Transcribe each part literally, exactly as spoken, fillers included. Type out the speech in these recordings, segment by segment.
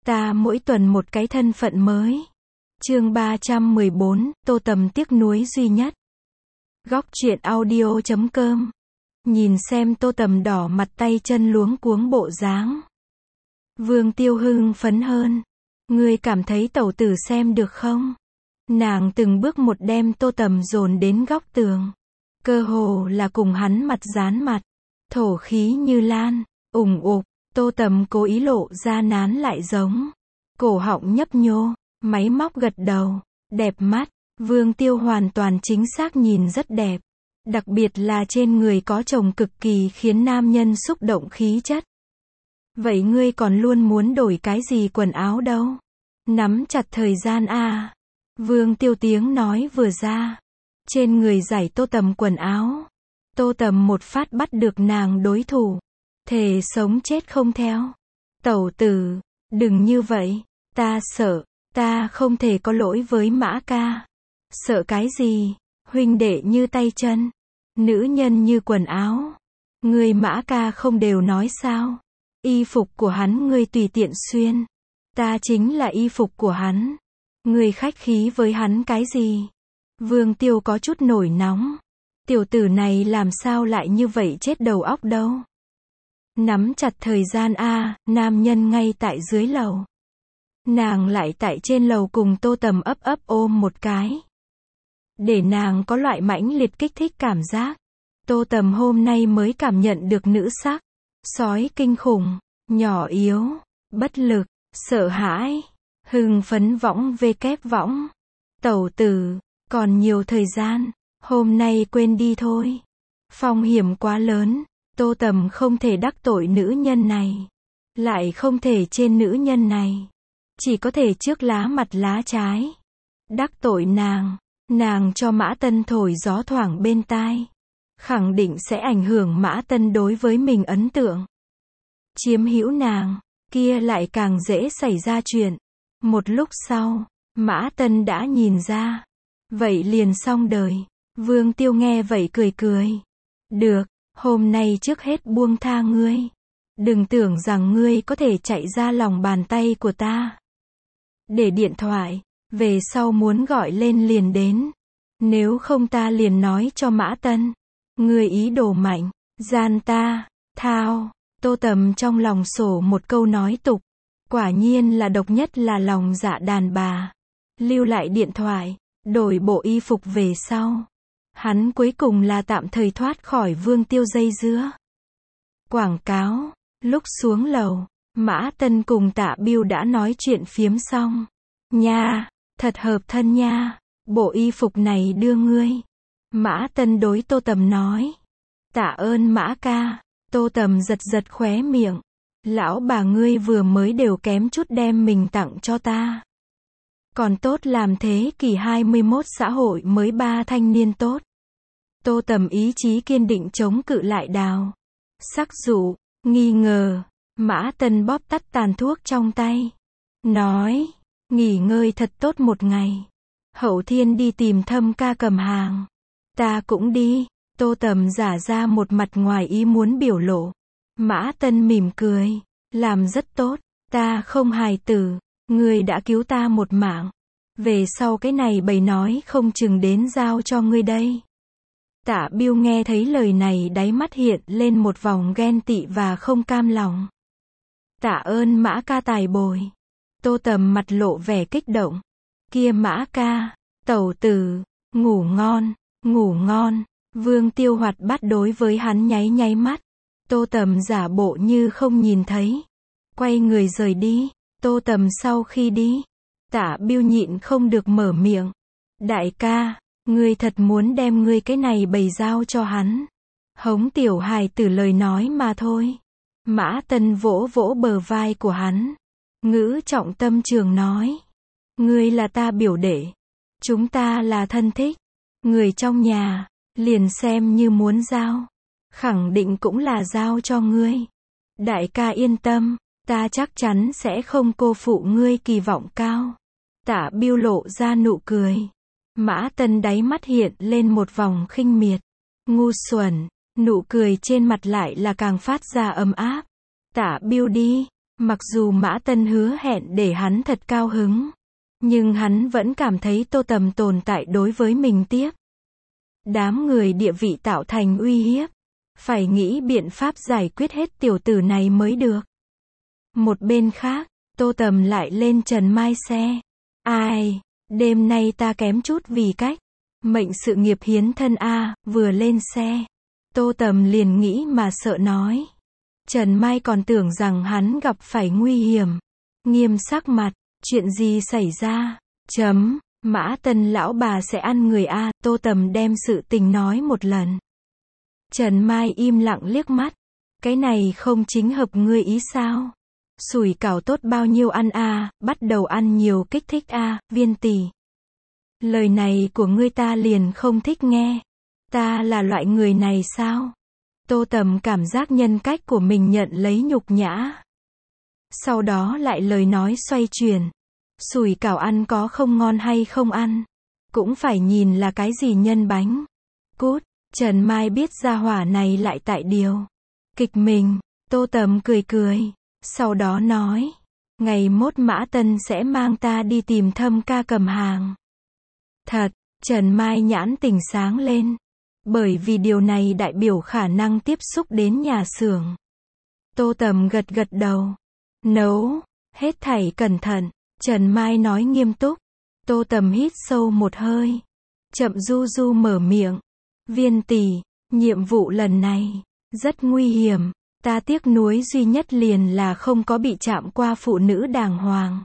Ta mỗi tuần một cái thân phận mới. Chương ba trăm mười bốn, Tô Tầm tiếc nuối duy nhất. Góc truyện audio chấm com. Nhìn xem Tô Tầm đỏ mặt tay chân luống cuống bộ dáng. Vương Tiêu hưng phấn hơn. Ngươi cảm thấy tẩu tử xem được không? Nàng từng bước một đem Tô Tầm dồn đến góc tường. Cơ hồ là cùng hắn mặt dán mặt. Thổ khí như lan, ủng ục. Tô Tầm cố ý lộ ra nán lại giống. Cổ họng nhấp nhô, máy móc gật đầu. Đẹp mắt. Vương Tiêu hoàn toàn chính xác nhìn rất đẹp. Đặc biệt là trên người có chồng cực kỳ khiến nam nhân xúc động khí chất. Vậy ngươi còn luôn muốn đổi cái gì quần áo đâu? Nắm chặt thời gian a. Vương Tiêu tiếng nói vừa ra. Trên người giải Tô Tầm quần áo. Tô Tầm một phát bắt được nàng đối thủ. Thề sống chết không theo. Tẩu tử, đừng như vậy. Ta sợ, ta không thể có lỗi với Mã ca. Sợ cái gì? Huynh đệ như tay chân. Nữ nhân như quần áo. Người Mã ca không đều nói sao? Y phục của hắn ngươi tùy tiện xuyên. Ta chính là y phục của hắn. Ngươi khách khí với hắn cái gì? Vương Tiêu có chút nổi nóng. Tiểu tử này làm sao lại như vậy chết đầu óc đâu? Nắm chặt thời gian a, nam nhân ngay tại dưới lầu. Nàng lại tại trên lầu cùng Tô Tầm ấp ấp ôm một cái. Để nàng có loại mãnh liệt kích thích cảm giác. Tô Tầm hôm nay mới cảm nhận được nữ sắc. Sói kinh khủng, nhỏ yếu, bất lực, sợ hãi, hưng phấn võng về kép võng. Tẩu tử, còn nhiều thời gian, hôm nay quên đi thôi. Phong hiểm quá lớn, Tô Tầm không thể đắc tội nữ nhân này. Lại không thể trên nữ nhân này. Chỉ có thể trước lá mặt lá trái. Đắc tội nàng, nàng cho Mã Tân thổi gió thoảng bên tai. Khẳng định sẽ ảnh hưởng Mã Tân đối với mình ấn tượng. Chiếm hữu nàng, kia lại càng dễ xảy ra chuyện. Một lúc sau, Mã Tân đã nhìn ra. Vậy liền xong đời. Vương Tiêu nghe vậy cười cười. Được, hôm nay trước hết buông tha ngươi. Đừng tưởng rằng ngươi có thể chạy ra lòng bàn tay của ta. Để điện thoại, về sau muốn gọi lên liền đến. Nếu không ta liền nói cho Mã Tân. Ngươi ý đồ mạnh, gian ta, thao. Tô Tầm trong lòng sổ một câu nói tục. Quả nhiên là độc nhất là lòng dạ đàn bà. Lưu lại điện thoại, đổi bộ y phục về sau. Hắn cuối cùng là tạm thời thoát khỏi Vương Tiêu dây dưa. Quảng cáo. Lúc xuống lầu, Mã Tân cùng Tạ Biêu đã nói chuyện phiếm xong. Nha, thật hợp thân nha. Bộ y phục này đưa ngươi. Mã Tân đối Tô Tầm nói. Tạ ơn Mã ca. Tô Tầm giật giật khóe miệng. Lão bà ngươi vừa mới đều kém chút đem mình tặng cho ta. Còn tốt làm thế kỷ hai mươi mốt xã hội mới ba thanh niên tốt. Tô Tầm ý chí kiên định chống cự lại đào. Sắc dụ, nghi ngờ. Mã Tân bóp tắt tàn thuốc trong tay. Nói, nghỉ ngơi thật tốt một ngày. Hậu thiên đi tìm Thâm ca cầm hàng. Ta cũng đi. Tô Tầm giả ra một mặt ngoài ý muốn biểu lộ. Mã Tân mỉm cười. Làm rất tốt. Ta không hài tử. Ngươi đã cứu ta một mạng. Về sau cái này bầy nói không chừng đến giao cho ngươi đây. Tạ Biêu nghe thấy lời này đáy mắt hiện lên một vòng ghen tị và không cam lòng. Tạ ơn Mã ca tài bồi. Tô Tầm mặt lộ vẻ kích động. Kia Mã ca, tẩu tử, ngủ ngon, ngủ ngon. Vương Tiêu hoạt bát đối với hắn nháy nháy mắt. Tô Tầm giả bộ như không nhìn thấy. Quay người rời đi. Tô Tầm sau khi đi, Tạ Biêu nhịn không được mở miệng. Đại ca, ngươi thật muốn đem ngươi cái này bày giao cho hắn. Hống tiểu hài tử lời nói mà thôi. Mã Tân vỗ vỗ bờ vai của hắn. Ngữ trọng tâm trường nói. Ngươi là ta biểu đệ. Chúng ta là thân thích. Người trong nhà, liền xem như muốn giao. Khẳng định cũng là giao cho ngươi. Đại ca yên tâm, ta chắc chắn sẽ không cô phụ ngươi kỳ vọng cao. Tạ Biêu lộ ra nụ cười. Mã Tân đáy mắt hiện lên một vòng khinh miệt. Ngu xuẩn, nụ cười trên mặt lại là càng phát ra ấm áp. Tạ Biêu đi, Mặc dù Mã Tân hứa hẹn để hắn thật cao hứng, nhưng hắn vẫn cảm thấy Tô Tầm tồn tại đối với mình tiếp. Đám người địa vị tạo thành uy hiếp. Phải nghĩ biện pháp giải quyết hết tiểu tử này mới được. Một bên khác, Tô Tầm lại lên Trần Mai xe. Ai, đêm nay ta kém chút vì cách. Mệnh sự nghiệp hiến thân a, vừa lên xe. Tô Tầm liền nghĩ mà sợ nói. Trần Mai còn tưởng rằng hắn gặp phải nguy hiểm. Nghiêm sắc mặt, chuyện gì xảy ra? Chấm, Mã Tân lão bà sẽ ăn người a, Tô Tầm đem sự tình nói một lần. Trần Mai im lặng liếc mắt. Cái này không chính hợp ngươi ý sao? Sủi cảo tốt bao nhiêu ăn a, bắt đầu ăn nhiều kích thích a, Viên tỷ. Lời này của ngươi ta liền không thích nghe. Ta là loại người này sao? Tô Tầm cảm giác nhân cách của mình nhận lấy nhục nhã. Sau đó lại lời nói xoay chuyển. Sủi cảo ăn có không ngon hay không ăn? Cũng phải nhìn là cái gì nhân bánh. Cút. Trần Mai biết gia hỏa này lại tại điều kịch mình. Tô Tầm cười cười. Sau đó nói. Ngày mốt Mã Tân sẽ mang ta đi tìm Thâm ca cầm hàng. Thật. Trần Mai nhãn tỉnh sáng lên. Bởi vì điều này đại biểu khả năng tiếp xúc đến nhà xưởng. Tô Tầm gật gật đầu. Nấu. Hết thảy cẩn thận. Trần Mai nói nghiêm túc. Tô Tầm hít sâu một hơi. Chậm du du mở miệng. Viên tỷ, nhiệm vụ lần này rất nguy hiểm. Ta tiếc nuối duy nhất liền là không có bị chạm qua phụ nữ đàng hoàng.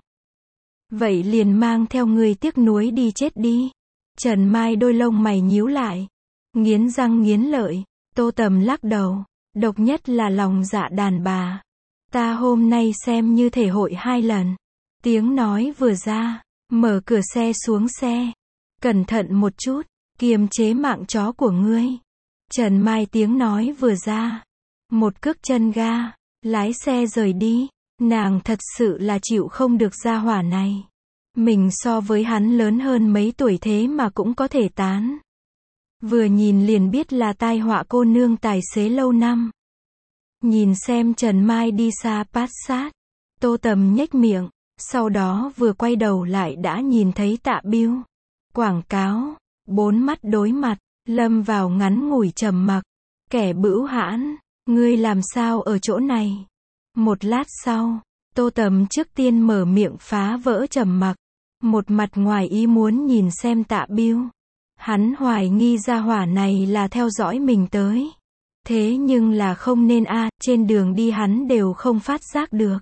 Vậy liền mang theo người tiếc nuối đi chết đi. Trần Mai đôi lông mày nhíu lại. Nghiến răng nghiến lợi. Tô Tầm lắc đầu. Độc nhất là lòng dạ đàn bà. Ta hôm nay xem như thể hội hai lần. Tiếng nói vừa ra. Mở cửa xe xuống xe. Cẩn thận một chút. Kiềm chế mạng chó của ngươi. Trần Mai tiếng nói vừa ra. Một cước chân ga. Lái xe rời đi. Nàng thật sự là chịu không được gia hỏa này. Mình so với hắn lớn hơn mấy tuổi thế mà cũng có thể tán. Vừa nhìn liền biết là tai họa cô nương tài xế lâu năm. Nhìn xem Trần Mai đi xa Passat. Tô Tầm nhếch miệng. Sau đó vừa quay đầu lại đã nhìn thấy Tạ Biêu. Quảng cáo. Bốn mắt đối mặt. Lâm vào ngắn ngủi trầm mặc. Kẻ bữu hãn. Ngươi làm sao ở chỗ này? Một lát sau. Tô Tầm trước tiên mở miệng phá vỡ trầm mặc. Một mặt ngoài ý muốn nhìn xem Tạ Biêu. Hắn hoài nghi gia hỏa này là theo dõi mình tới. Thế nhưng là không nên a, trên đường đi hắn đều không phát giác được.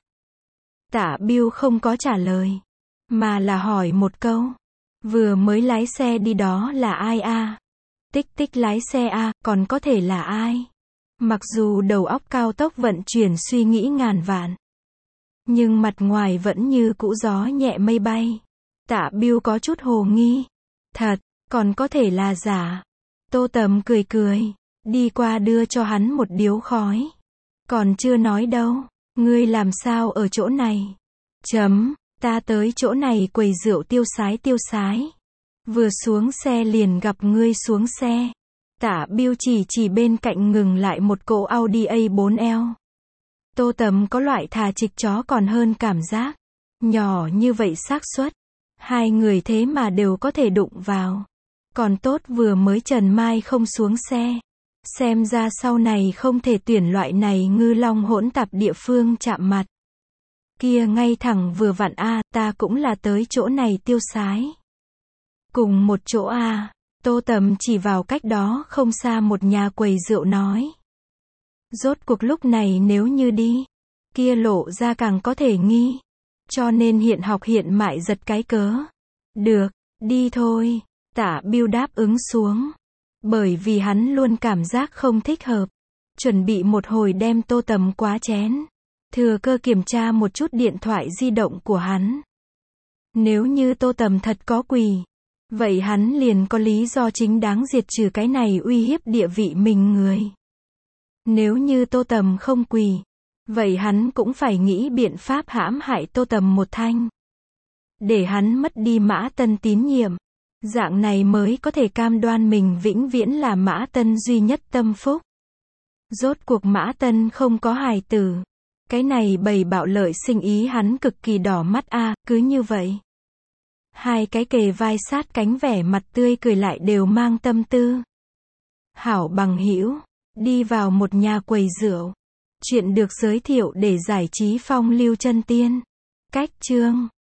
Tạ Biêu không có trả lời. Mà là hỏi một câu. Vừa mới lái xe đi đó là ai a? Tích tích lái xe a, còn có thể là ai? Mặc dù đầu óc cao tốc vận chuyển suy nghĩ ngàn vạn. Nhưng mặt ngoài vẫn như cũ gió nhẹ mây bay. Tạ Biêu có chút hồ nghi. Thật, còn có thể là giả. Tô Tầm cười cười. Đi qua đưa cho hắn một điếu khói. Còn chưa nói đâu. Ngươi làm sao ở chỗ này? Chấm, ta tới chỗ này quầy rượu tiêu sái tiêu sái. Vừa xuống xe liền gặp ngươi xuống xe. Tạ Biêu chỉ chỉ bên cạnh ngừng lại một cỗ Audi A bốn L. Tô Tầm có loại thà trịch chó còn hơn cảm giác. Nhỏ như vậy xác suất. Hai người thế mà đều có thể đụng vào. Còn tốt vừa mới Trần Mai không xuống xe. Xem ra sau này không thể tuyển loại này ngư long hỗn tạp địa phương chạm mặt. Kia ngay thẳng vừa vặn a, ta cũng là tới chỗ này tiêu sái. Cùng một chỗ a. Tô Tầm chỉ vào cách đó không xa một nhà quầy rượu nói. Rốt cuộc lúc này nếu như đi, kia lộ ra càng có thể nghi. Cho nên hiện học hiện mại giật cái cớ. Được, đi thôi. Tạ Biêu đáp ứng xuống. Bởi vì hắn luôn cảm giác không thích hợp. Chuẩn bị một hồi đem Tô Tầm quá chén. Thừa cơ kiểm tra một chút điện thoại di động của hắn. Nếu như Tô Tầm thật có quỳ, vậy hắn liền có lý do chính đáng diệt trừ cái này uy hiếp địa vị mình người. Nếu như Tô Tầm không quỳ, vậy hắn cũng phải nghĩ biện pháp hãm hại Tô Tầm một thanh. Để hắn mất đi Mã Tân tín nhiệm. Dạng này mới có thể cam đoan mình vĩnh viễn là Mã Tân duy nhất tâm phúc. Rốt cuộc Mã Tân không có hài tử. Cái này bầy bạo lợi sinh ý hắn cực kỳ đỏ mắt a, cứ như vậy. Hai cái kề vai sát cánh vẻ mặt tươi cười lại đều mang tâm tư. Hảo bằng hữu, đi vào một nhà quầy rượu. Chuyện được giới thiệu để giải trí phong lưu chân tiên. Cách chương